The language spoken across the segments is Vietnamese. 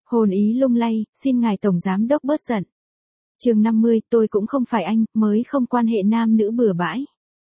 Hồn ý lung lay, xin ngài tổng giám đốc bớt giận. Chương 50, tôi cũng không phải anh, mới không quan hệ nam nữ bừa bãi.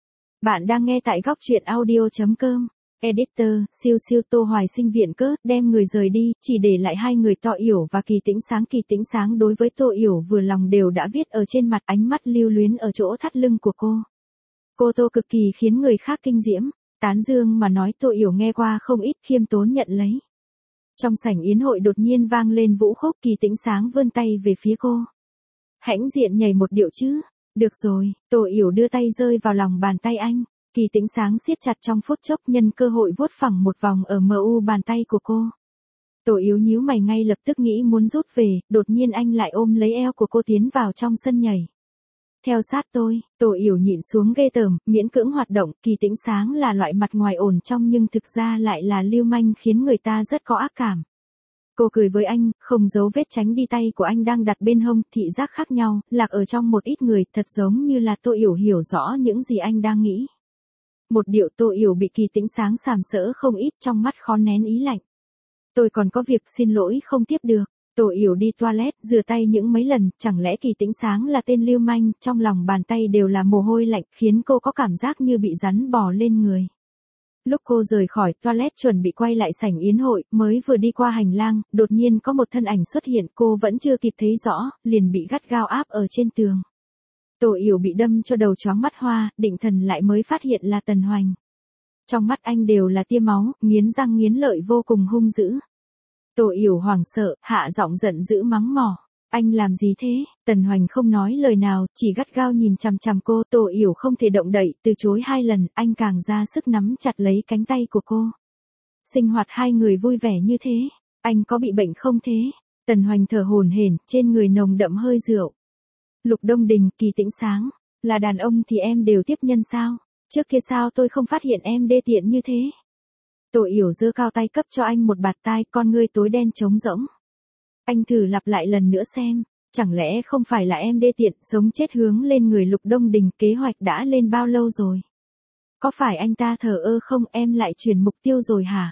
Bạn đang nghe tại góc truyện audio.com. Editor, siêu siêu Tô Hoài sinh viện cớ, đem người rời đi, chỉ để lại hai người Tô Yểu và Kỳ Tĩnh Sáng. Kỳ Tĩnh Sáng đối với Tô Yểu vừa lòng đều đã viết ở trên mặt, ánh mắt lưu luyến ở chỗ thắt lưng của cô. Cô Tô cực kỳ khiến người khác kinh diễm, tán dương mà nói Tô Yểu nghe qua không ít, khiêm tốn nhận lấy. Trong sảnh yến hội đột nhiên vang lên vũ khúc, Kỳ Tĩnh Sáng vươn tay về phía cô. Hãnh diện nhảy một điệu chứ. Được rồi, Tô Yểu đưa tay rơi vào lòng bàn tay anh. Kỳ Tĩnh Sáng siết chặt trong phút chốc, nhân cơ hội vuốt phẳng một vòng ở mu bàn tay của cô. Tô Yểu nhíu mày ngay lập tức nghĩ muốn rút về, đột nhiên anh lại ôm lấy eo của cô tiến vào trong sân nhảy. Theo sát tôi, Tô Yểu nhịn xuống ghê tởm, miễn cưỡng hoạt động. Kỳ Tĩnh Sáng là loại mặt ngoài ổn trong nhưng thực ra lại là lưu manh, khiến người ta rất có ác cảm. Cô cười với anh, không giấu vết tránh đi tay của anh đang đặt bên hông, thị giác khác nhau, lạc ở trong một ít người, thật giống như là Tô Yểu hiểu rõ những gì anh đang nghĩ. Một điệu Tô Yểu bị Kỳ Tĩnh Sáng sàm sỡ không ít, trong mắt khó nén ý lạnh. Tôi còn có việc, xin lỗi không tiếp được. Tô Yểu đi toilet, rửa tay những mấy lần, chẳng lẽ Kỳ Tĩnh Sáng là tên lưu manh, trong lòng bàn tay đều là mồ hôi lạnh, khiến cô có cảm giác như bị rắn bò lên người. Lúc cô rời khỏi toilet chuẩn bị quay lại sảnh yến hội, mới vừa đi qua hành lang, đột nhiên có một thân ảnh xuất hiện, cô vẫn chưa kịp thấy rõ, liền bị gắt gao áp ở trên tường. Tô Yểu bị đâm cho đầu chóng mắt hoa, định thần lại mới phát hiện là Tần Hoành. Trong mắt anh đều là tia máu, nghiến răng nghiến lợi vô cùng hung dữ. Tô Yểu hoảng sợ, hạ giọng giận dữ mắng mỏ. Anh làm gì thế? Tần Hoành không nói lời nào, chỉ gắt gao nhìn chằm chằm cô. Tô Yểu không thể động đậy, từ chối hai lần, anh càng ra sức nắm chặt lấy cánh tay của cô. Sinh hoạt hai người vui vẻ như thế, anh có bị bệnh không thế? Tần Hoành thở hổn hển, trên người nồng đậm hơi rượu. Lục Đông Đình, Kỳ Tĩnh Sáng, là đàn ông thì em đều tiếp nhân sao? Trước kia sao tôi không phát hiện em đê tiện như thế? Tô Yểu giơ cao tay cấp cho anh một bạt tai, con ngươi tối đen trống rỗng. Anh thử lặp lại lần nữa xem, chẳng lẽ không phải là em đê tiện, sống chết hướng lên người Lục Đông Đình, kế hoạch đã lên bao lâu rồi? Có phải anh ta thờ ơ không, em lại chuyển mục tiêu rồi hả?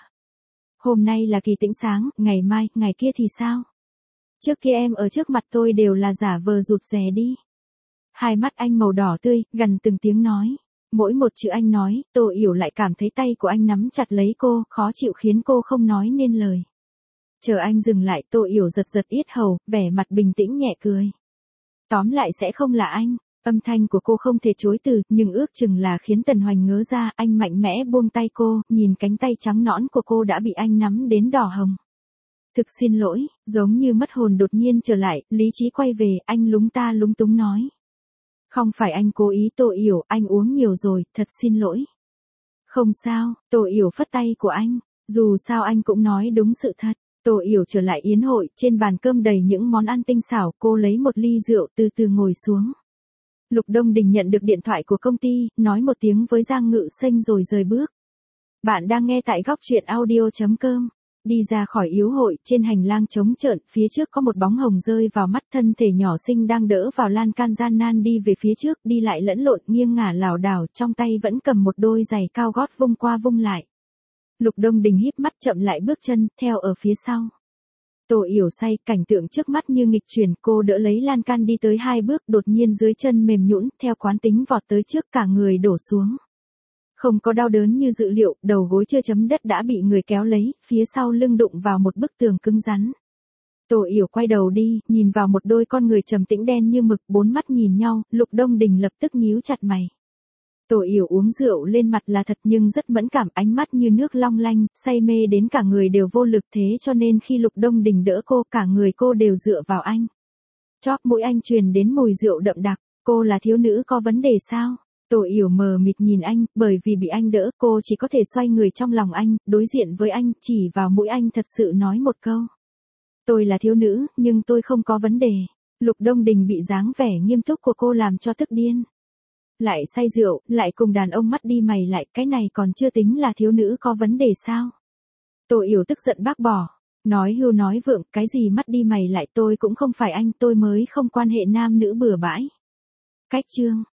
Hôm nay là Kỳ Tĩnh Sáng, ngày mai, ngày kia thì sao? Trước kia em ở trước mặt tôi đều là giả vờ rụt rè đi. Hai mắt anh màu đỏ tươi, gần từng tiếng nói. Mỗi một chữ anh nói, Tô Yểu lại cảm thấy tay của anh nắm chặt lấy cô, khó chịu khiến cô không nói nên lời. Chờ anh dừng lại, Tô Yểu giật giật yết hầu, vẻ mặt bình tĩnh nhẹ cười. Tóm lại sẽ không là anh. Âm thanh của cô không thể chối từ, nhưng ước chừng là khiến Tần Hoành ngớ ra, anh mạnh mẽ buông tay cô, nhìn cánh tay trắng nõn của cô đã bị anh nắm đến đỏ hồng. Thực xin lỗi, giống như mất hồn đột nhiên trở lại, lý trí quay về, anh lúng ta lúng túng nói. Không phải anh cố ý. Tô Yểu, anh uống nhiều rồi, thật xin lỗi. Không sao, Tô Yểu phất tay của anh, dù sao anh cũng nói đúng sự thật. Tô Yểu trở lại yến hội, trên bàn cơm đầy những món ăn tinh xảo, cô lấy một ly rượu từ từ ngồi xuống. Lục Đông Đình nhận được điện thoại của công ty, nói một tiếng với Giang Ngự Sinh rồi rời bước. Bạn đang nghe tại góc truyện audio.com. Đi ra khỏi yến hội, trên hành lang trống trơn, phía trước có một bóng hồng rơi vào mắt, thân thể nhỏ xinh đang đỡ vào lan can gian nan đi về phía trước, đi lại lẫn lộn, nghiêng ngả lảo đảo, trong tay vẫn cầm một đôi giày cao gót vung qua vung lại. Lục Đông Đình híp mắt chậm lại bước chân, theo ở phía sau. Tô Yểu say, cảnh tượng trước mắt như nghịch chuyển, cô đỡ lấy lan can đi tới hai bước, đột nhiên dưới chân mềm nhũn, theo quán tính vọt tới trước, cả người đổ xuống. Không có đau đớn như dự liệu, đầu gối chưa chấm đất đã bị người kéo lấy, phía sau lưng đụng vào một bức tường cứng rắn. Tô Yểu quay đầu đi, nhìn vào một đôi con người trầm tĩnh đen như mực, bốn mắt nhìn nhau, Lục Đông Đình lập tức nhíu chặt mày. Tô Yểu uống rượu lên mặt là thật nhưng rất mẫn cảm, ánh mắt như nước long lanh, say mê đến cả người đều vô lực, thế cho nên khi Lục Đông Đình đỡ cô, cả người cô đều dựa vào anh. Chóp mũi anh truyền đến mùi rượu đậm đặc, cô là thiếu nữ có vấn đề sao? Tô Yểu mờ mịt nhìn anh, bởi vì bị anh đỡ, cô chỉ có thể xoay người trong lòng anh, đối diện với anh, chỉ vào mũi anh thật sự nói một câu. Tôi là thiếu nữ, nhưng tôi không có vấn đề. Lục Đông Đình bị dáng vẻ nghiêm túc của cô làm cho tức điên. Lại say rượu, lại cùng đàn ông mắt đi mày lại, cái này còn chưa tính là thiếu nữ có vấn đề sao? Tô Yểu tức giận bác bỏ. Nói hưu nói vượng, cái gì mắt đi mày lại, tôi cũng không phải anh, tôi mới không quan hệ nam nữ bừa bãi. Cách chương.